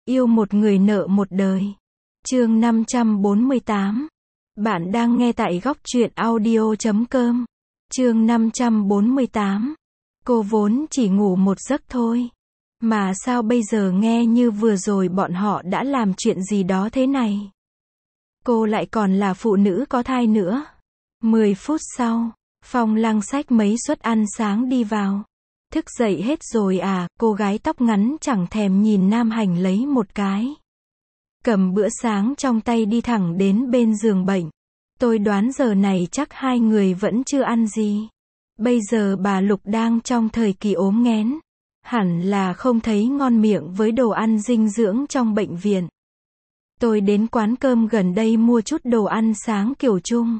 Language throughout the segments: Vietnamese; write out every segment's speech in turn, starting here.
Yêu một người nợ một đời. Chương 548. Bạn đang nghe tại góc truyện audio.com. Chương 548. Cô vốn chỉ ngủ một giấc thôi. Mà sao bây giờ nghe như vừa rồi bọn họ đã làm chuyện gì đó thế này? Cô lại còn là phụ nữ có thai nữa. 10 phút sau, Phong Lăng xách mấy suất ăn sáng đi vào. Thức dậy hết rồi à? Cô gái tóc ngắn chẳng thèm nhìn Nam Hành lấy một cái. Cầm bữa sáng trong tay đi thẳng đến bên giường bệnh. Tôi đoán giờ này chắc hai người vẫn chưa ăn gì. Bây giờ bà Lục đang trong thời kỳ ốm nghén. Hẳn là không thấy ngon miệng với đồ ăn dinh dưỡng trong bệnh viện. Tôi đến quán cơm gần đây mua chút đồ ăn sáng kiểu Trung.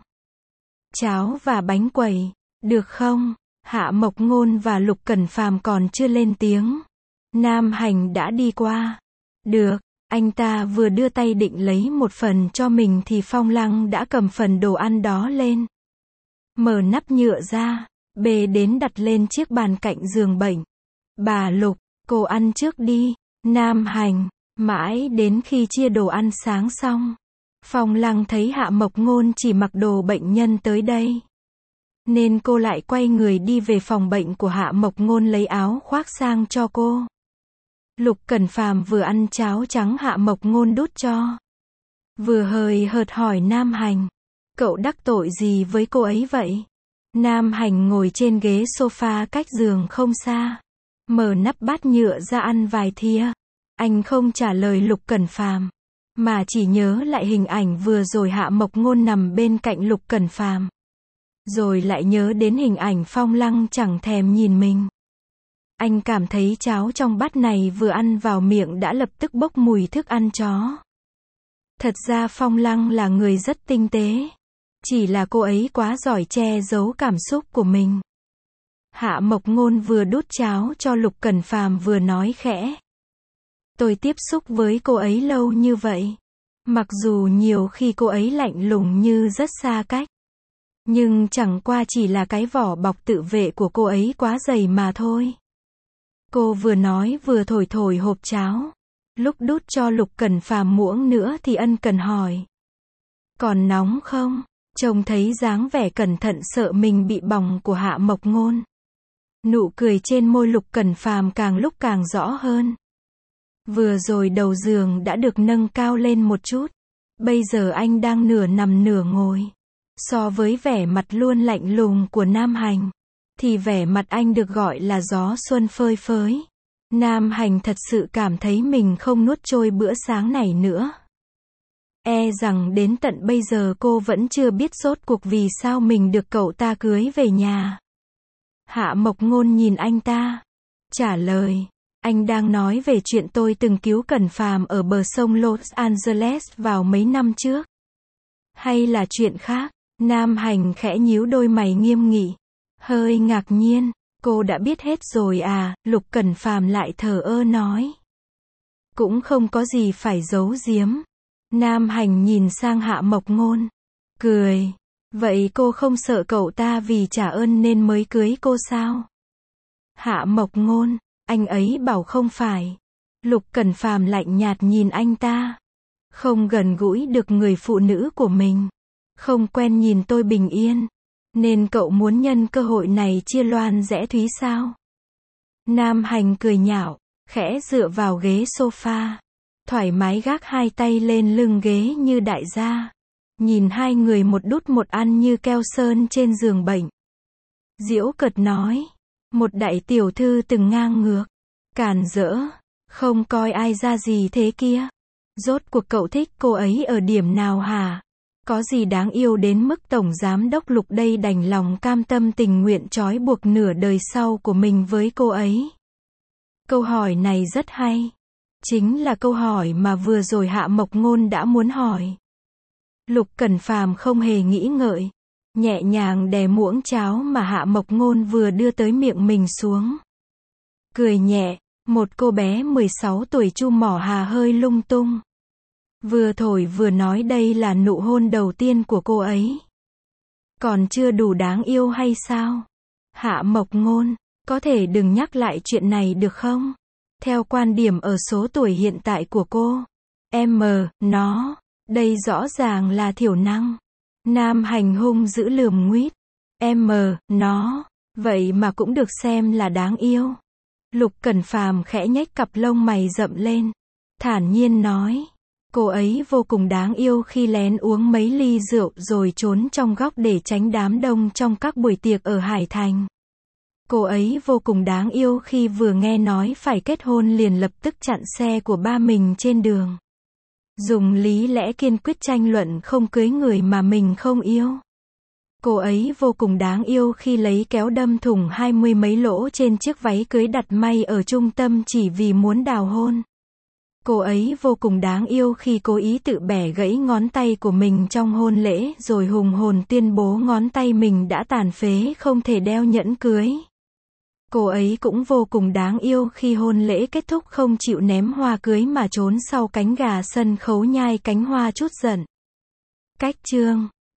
Cháo và bánh quẩy, được không? Hạ Mộc Ngôn và Lục Cẩn Phàm còn chưa lên tiếng. Nam Hành đã đi qua. Được, anh ta vừa đưa tay định lấy một phần cho mình thì Phong Lăng đã cầm phần đồ ăn đó lên. Mở nắp nhựa ra, bê đến đặt lên chiếc bàn cạnh giường bệnh. Bà Lục, cô ăn trước đi. Nam Hành, mãi đến khi chia đồ ăn sáng xong. Phong Lăng thấy Hạ Mộc Ngôn chỉ mặc đồ bệnh nhân tới đây. Nên cô lại quay người đi về phòng bệnh của Hạ Mộc Ngôn lấy áo khoác sang cho cô. Lục Cẩn Phàm vừa ăn cháo trắng Hạ Mộc Ngôn đút cho. Vừa hời hợt hỏi Nam Hành. Cậu đắc tội gì với cô ấy vậy? Nam Hành ngồi trên ghế sofa cách giường không xa. Mở nắp bát nhựa ra ăn vài thìa. Anh không trả lời Lục Cẩn Phàm, mà chỉ nhớ lại hình ảnh vừa rồi Hạ Mộc Ngôn nằm bên cạnh Lục Cẩn Phàm. Rồi lại nhớ đến hình ảnh Phong Lăng chẳng thèm nhìn mình. Anh cảm thấy cháo trong bát này vừa ăn vào miệng đã lập tức bốc mùi thức ăn chó. Thật ra Phong Lăng là người rất tinh tế. Chỉ là cô ấy quá giỏi che giấu cảm xúc của mình. Hạ Mộc Ngôn vừa đút cháo cho Lục Cẩn Phàm vừa nói khẽ. Tôi tiếp xúc với cô ấy lâu như vậy. Mặc dù nhiều khi cô ấy lạnh lùng như rất xa cách. Nhưng chẳng qua chỉ là cái vỏ bọc tự vệ của cô ấy quá dày mà thôi. Cô vừa nói vừa thổi thổi hộp cháo. Lúc đút cho Lục Cẩn Phàm muỗng nữa thì ân cần hỏi. Còn nóng không? Trông thấy dáng vẻ cẩn thận sợ mình bị bỏng của Hạ Mộc Ngôn. Nụ cười trên môi Lục Cẩn Phàm càng lúc càng rõ hơn. Vừa rồi đầu giường đã được nâng cao lên một chút. Bây giờ anh đang nửa nằm nửa ngồi. So với vẻ mặt luôn lạnh lùng của Nam Hành, thì vẻ mặt anh được gọi là gió xuân phơi phới. Nam Hành thật sự cảm thấy mình không nuốt trôi bữa sáng này nữa. E rằng đến tận bây giờ cô vẫn chưa biết rốt cuộc vì sao mình được cậu ta cưới về nhà. Hạ Mộc Ngôn nhìn anh ta. Trả lời. Anh đang nói về chuyện tôi từng cứu Cẩn Phàm ở bờ sông Los Angeles vào mấy năm trước. Hay là chuyện khác? Nam Hành khẽ nhíu đôi mày nghiêm nghị. Hơi ngạc nhiên. Cô đã biết hết rồi à? Lục Cẩn Phàm lại thờ ơ nói. Cũng không có gì phải giấu giếm. Nam Hành nhìn sang Hạ Mộc Ngôn. Cười. Vậy cô không sợ cậu ta vì trả ơn nên mới cưới cô sao? Hạ Mộc Ngôn. Anh ấy bảo không phải. Lục Cẩn Phàm lạnh nhạt nhìn anh ta. Không gần gũi được người phụ nữ của mình. Không quen nhìn tôi bình yên. Nên cậu muốn nhân cơ hội này chia loan rẽ thúy sao? Nam Hành cười nhạo, khẽ dựa vào ghế sofa. Thoải mái gác hai tay lên lưng ghế như đại gia. Nhìn hai người một đút một ăn như keo sơn trên giường bệnh. Giễu cợt nói. Một đại tiểu thư từng ngang ngược. Càn rỡ. Không coi ai ra gì thế kia. Rốt cuộc cậu thích cô ấy ở điểm nào hả? Có gì đáng yêu đến mức Tổng Giám đốc Lục đây đành lòng cam tâm tình nguyện trói buộc nửa đời sau của mình với cô ấy? Câu hỏi này rất hay. Chính là câu hỏi mà vừa rồi Hạ Mộc Ngôn đã muốn hỏi. Lục Cẩn Phàm không hề nghĩ ngợi. Nhẹ nhàng đè muỗng cháo mà Hạ Mộc Ngôn vừa đưa tới miệng mình xuống. Cười nhẹ, một cô bé 16 tuổi chu mỏ hà hơi lung tung. Vừa thổi vừa nói đây là nụ hôn đầu tiên của cô ấy. Còn chưa đủ đáng yêu hay sao? Hạ Mộc Ngôn, có thể đừng nhắc lại chuyện này được không? Theo quan điểm ở số tuổi hiện tại của cô, nó, đây rõ ràng là thiểu năng. Nam hành hung dữ lườm nguýt. Nó, vậy mà cũng được xem là đáng yêu. Lục Cẩn Phàm khẽ nhếch cặp lông mày rậm lên, thản nhiên nói. Cô ấy vô cùng đáng yêu khi lén uống mấy ly rượu rồi trốn trong góc để tránh đám đông trong các buổi tiệc ở Hải Thành. Cô ấy vô cùng đáng yêu khi vừa nghe nói phải kết hôn liền lập tức chặn xe của ba mình trên đường. Dùng lý lẽ kiên quyết tranh luận không cưới người mà mình không yêu. Cô ấy vô cùng đáng yêu khi lấy kéo đâm thủng 20 mấy lỗ trên chiếc váy cưới đặt may ở trung tâm chỉ vì muốn đào hôn. Cô ấy vô cùng đáng yêu khi cố ý tự bẻ gãy ngón tay của mình trong hôn lễ rồi hùng hồn tuyên bố ngón tay mình đã tàn phế không thể đeo nhẫn cưới. Cô ấy cũng vô cùng đáng yêu khi hôn lễ kết thúc không chịu ném hoa cưới mà trốn sau cánh gà sân khấu nhai cánh hoa chút giận. Cách chương